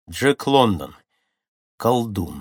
Джек Лондон. Колдун.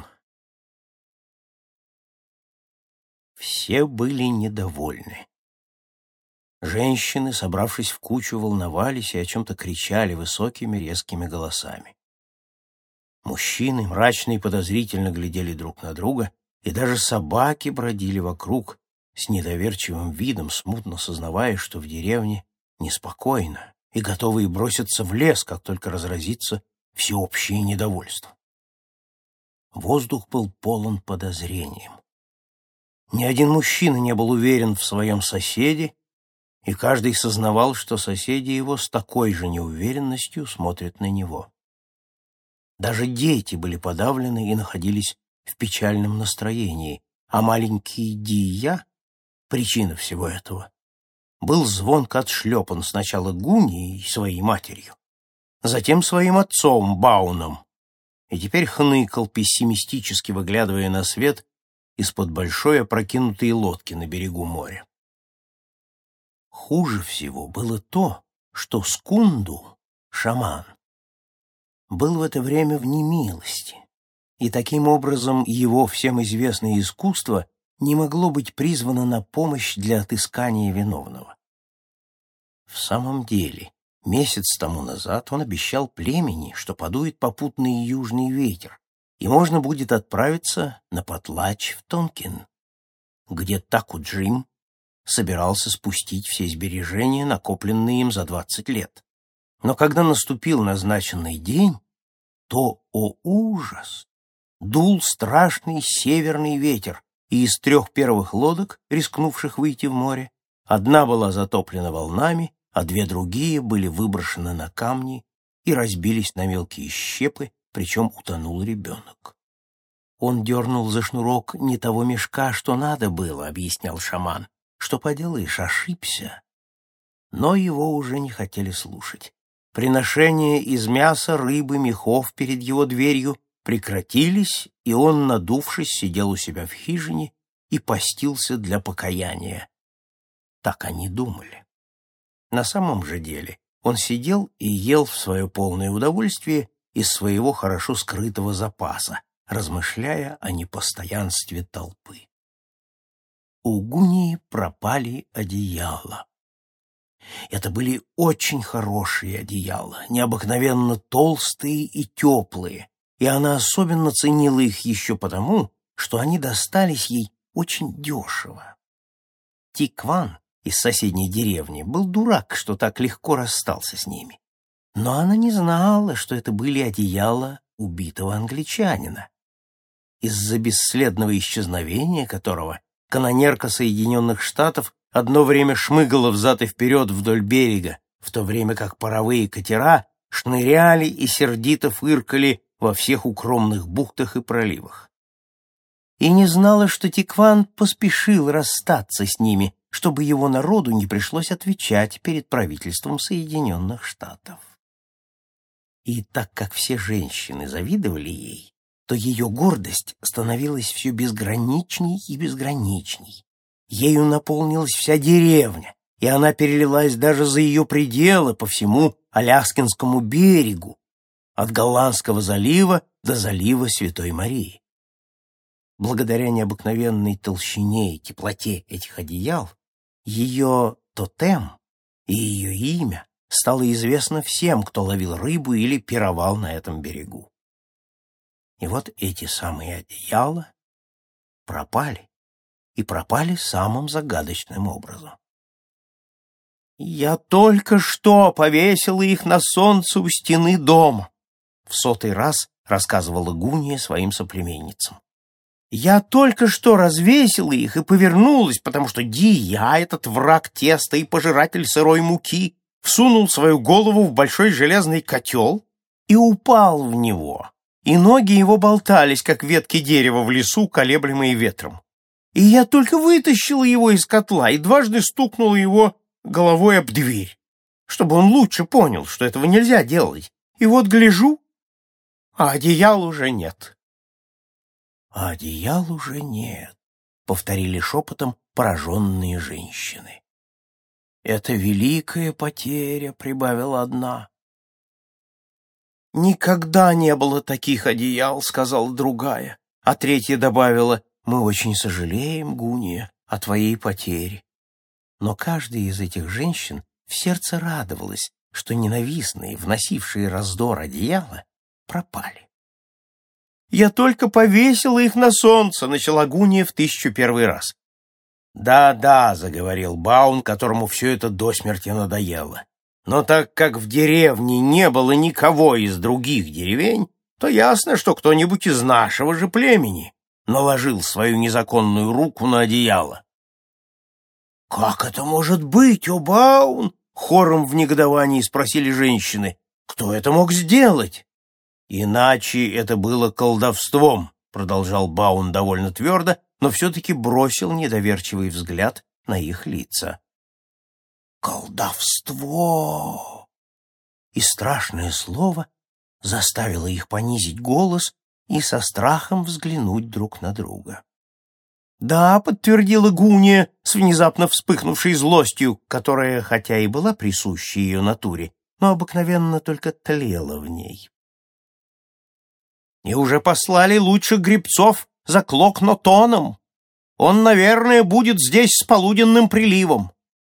Все были недовольны. Женщины, собравшись в кучу, волновались и о чем-то кричали высокими резкими голосами. Мужчины мрачно и подозрительно глядели друг на друга, и даже собаки бродили вокруг с недоверчивым видом, смутно сознавая, что в деревне неспокойно, и готовые броситься в лес, как только разразится всеобщее недовольство. Воздух был полон подозрением. Ни один мужчина не был уверен в своем соседе, и каждый сознавал, что соседи его с такой же неуверенностью смотрят на него. Даже дети были подавлены и находились в печальном настроении, а маленький Дия, причина всего этого, был звонко отшлепан сначала Гунией, своей матерью, затем своим отцом Бауном, и теперь хныкал, пессимистически выглядывая на свет из-под большой опрокинутой лодки на берегу моря. Хуже всего было то, что Скунду, шаман, был в это время в немилости, и таким образом его всем известное искусство не могло быть призвано на помощь для отыскания виновного. В самом деле, месяц тому назад он обещал племени, что подует попутный южный ветер, и можно будет отправиться на потлач в Тонкин, где Таку-Джим собирался спустить все сбережения, накопленные им за 20 лет. Но когда наступил назначенный день, то, о ужас, дул страшный северный ветер, и из 3 первых лодок, рискнувших выйти в море, одна была затоплена волнами, а 2 другие были выброшены на камни и разбились на мелкие щепы, причем утонул ребенок. Он дернул за шнурок не того мешка, что надо было, объяснял шаман. Что поделаешь, ошибся. Но его уже не хотели слушать. Приношения из мяса, рыбы, мехов перед его дверью прекратились, и он, надувшись, сидел у себя в хижине и постился для покаяния. Так они думали. На самом же деле он сидел и ел в свое полное удовольствие из своего хорошо скрытого запаса, размышляя о непостоянстве толпы. У Гунии пропали одеяла. Это были очень хорошие одеяла, необыкновенно толстые и теплые, и она особенно ценила их еще потому, что они достались ей очень дешево. Тикван из соседней деревни был дурак, что так легко расстался с ними. Но она не знала, что это были одеяла убитого англичанина, из-за бесследного исчезновения которого канонерка Соединенных Штатов одно время шмыгала взад и вперед вдоль берега, в то время как паровые катера шныряли и сердито фыркали во всех укромных бухтах и проливах. И не знала, что Тикван поспешил расстаться с ними, чтобы его народу не пришлось отвечать перед правительством Соединенных Штатов. И так как все женщины завидовали ей, то ее гордость становилась все безграничней и безграничней. Ею наполнилась вся деревня, и она перелилась даже за ее пределы по всему Аляскинскому берегу, от Голландского залива до залива Святой Марии. Благодаря необыкновенной толщине и теплоте этих одеял, ее тотем и ее имя стало известно всем, кто ловил рыбу или пировал на этом берегу. И вот эти самые одеяла пропали, и пропали самым загадочным образом. «Я только что повесила их на солнце у стены дома», — в 100-й раз рассказывала Гуния своим соплеменницам. «Я только что развесила их и повернулась, потому что Дия, этот враг теста и пожиратель сырой муки, всунул свою голову в большой железный котел и упал в него, и ноги его болтались, как ветки дерева в лесу, колеблемые ветром. И я только вытащила его из котла и дважды стукнула его головой об дверь, чтобы он лучше понял, что этого нельзя делать. И вот гляжу, а одеял уже нет». «А одеял уже нет», — повторили шепотом пораженные женщины. «Это великая потеря», — прибавила одна. «Никогда не было таких одеял», — сказала другая, а третья добавила: «Мы очень сожалеем, Гуния, о твоей потере». Но каждая из этих женщин в сердце радовалась, что ненавистные, вносившие раздор одеяла, пропали. «Я только повесила их на солнце», — начала Гуния в 1001 раз. «Да-да», — заговорил Баун, которому все это до смерти надоело. «Но так как в деревне не было никого из других деревень, то ясно, что кто-нибудь из нашего же племени наложил свою незаконную руку на одеяло». «Как это может быть, о Баун?» — хором в негодовании спросили женщины. «Кто это мог сделать?» «Иначе это было колдовством», — продолжал Баун довольно твердо, но все-таки бросил недоверчивый взгляд на их лица. «Колдовство!» И страшное слово заставило их понизить голос и со страхом взглянуть друг на друга. «Да», — подтвердила Гуния с внезапно вспыхнувшей злостью, которая, хотя и была присуща ее натуре, но обыкновенно только тлела в ней. «И уже послали лучших гребцов за Клокнотоном. Он, наверное, будет здесь с полуденным приливом».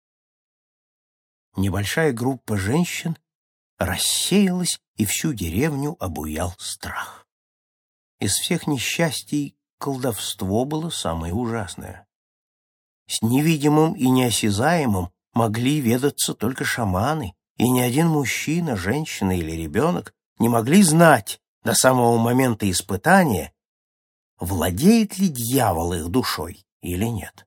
Небольшая группа женщин рассеялась, и всю деревню обуял страх. Из всех несчастий колдовство было самое ужасное. С невидимым и неосязаемым могли ведаться только шаманы, и ни один мужчина, женщина или ребенок не могли знать до самого момента испытания, владеет ли дьявол их душой или нет.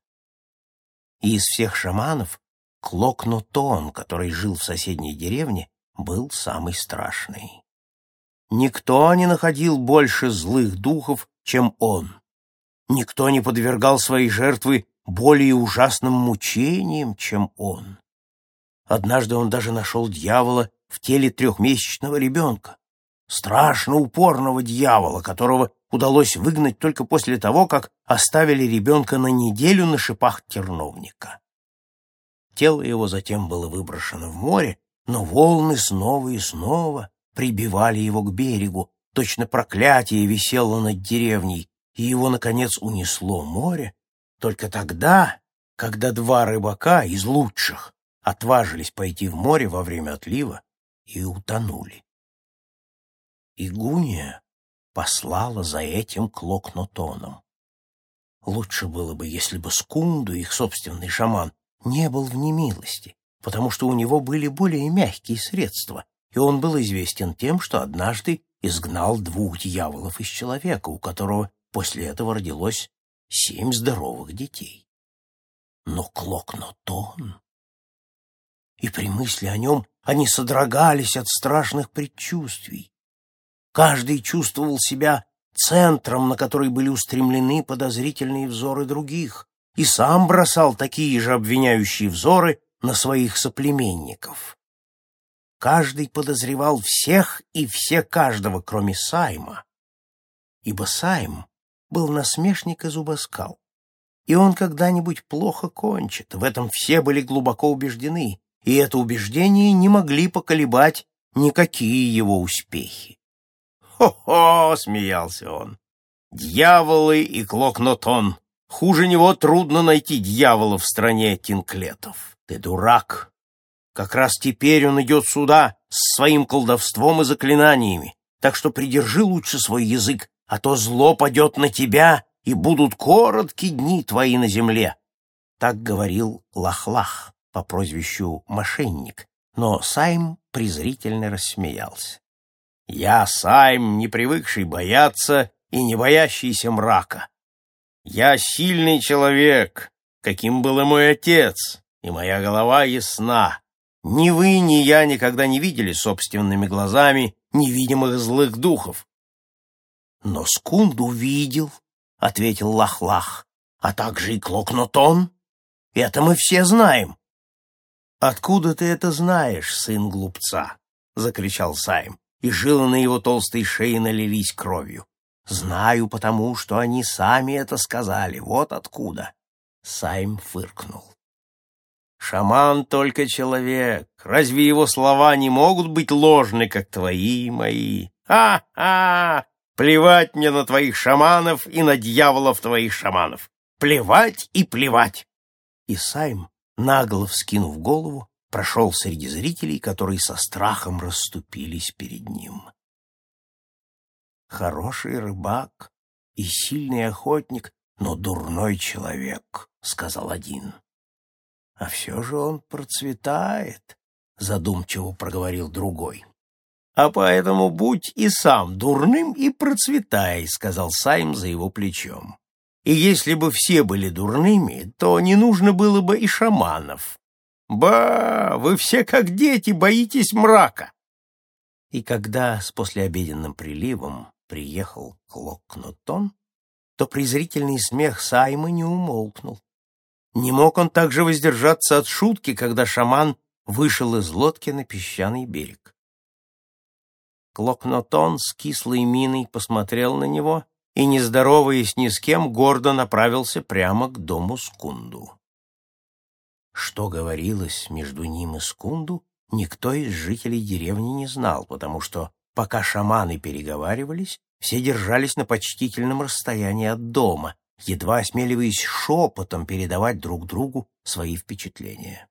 И из всех шаманов Клокнотон, который жил в соседней деревне, был самый страшный. Никто не находил больше злых духов, чем он. Никто не подвергал своей жертвы более ужасным мучениям, чем он. Однажды он даже нашел дьявола в теле 3-месячного ребенка, страшно упорного дьявола, которого удалось выгнать только после того, как оставили ребенка на неделю на шипах терновника. Тело его затем было выброшено в море, но волны снова и снова прибивали его к берегу, точно проклятие висело над деревней, и его, наконец, унесло море только тогда, когда 2 рыбака из лучших отважились пойти в море во время отлива и утонули. И Гуния послала за этим Клокнотоном. Лучше было бы, если бы Скунду, их собственный шаман, не был в немилости, потому что у него были более мягкие средства, и он был известен тем, что однажды изгнал 2 дьяволов из человека, у которого после этого родилось 7 здоровых детей. Но Клокнотон... И при мысли о нем они содрогались от страшных предчувствий. Каждый чувствовал себя центром, на который были устремлены подозрительные взоры других, и сам бросал такие же обвиняющие взоры на своих соплеменников. Каждый подозревал всех и все каждого, кроме Сайма, ибо Сайм был насмешник и зубоскал, и он когда-нибудь плохо кончит, в этом все были глубоко убеждены, и это убеждение не могли поколебать никакие его успехи. «Хо-хо!» — смеялся он. «Дьяволы и Клокнотон! Хуже него трудно найти дьявола в стране Тинклетов. Ты дурак! Как раз теперь он идет сюда с своим колдовством и заклинаниями, так что придержи лучше свой язык, а то зло падет на тебя, и будут короткие дни твои на земле». Так говорил Лах-Лах по прозвищу Мошенник, но Сайм презрительно рассмеялся. «Я Сайм, не привыкший бояться и не боящийся мрака. Я сильный человек, каким был и мой отец, и моя голова ясна. Ни вы, ни я никогда не видели собственными глазами невидимых злых духов». «Но Скунду видел», — ответил Лах-Лах, «а также и Клокнотон. Это мы все знаем». «Откуда ты это знаешь, сын глупца?» — закричал Сайм, и жилы на его толстой шее налились кровью. «Знаю, потому что они сами это сказали. Вот откуда». Сайм фыркнул. Шаман только человек. Разве его слова не могут быть ложны, как твои и мои? Ха-ха! Плевать мне на твоих шаманов и на дьяволов твоих шаманов. Плевать и плевать!» И Сайм, нагло вскинув голову, прошел среди зрителей, которые со страхом расступились перед ним. «Хороший рыбак и сильный охотник, но дурной человек», — сказал один. «А все же он процветает», — задумчиво проговорил другой. «А поэтому будь и сам дурным и процветай», — сказал Сайм за его плечом. «И если бы все были дурными, то не нужно было бы и шаманов. Ба, вы все как дети боитесь мрака». И когда с послеобеденным приливом приехал Клок-Нотон, то презрительный смех Сайма не умолкнул. Не мог он также воздержаться от шутки, когда шаман вышел из лодки на песчаный берег. Клок-Нотон с кислой миной посмотрел на него и, не здороваясь ни с кем, гордо направился прямо к дому Скунду. Что говорилось между ним и Скунду, никто из жителей деревни не знал, потому что, пока шаманы переговаривались, все держались на почтительном расстоянии от дома, едва осмеливаясь шепотом передавать друг другу свои впечатления.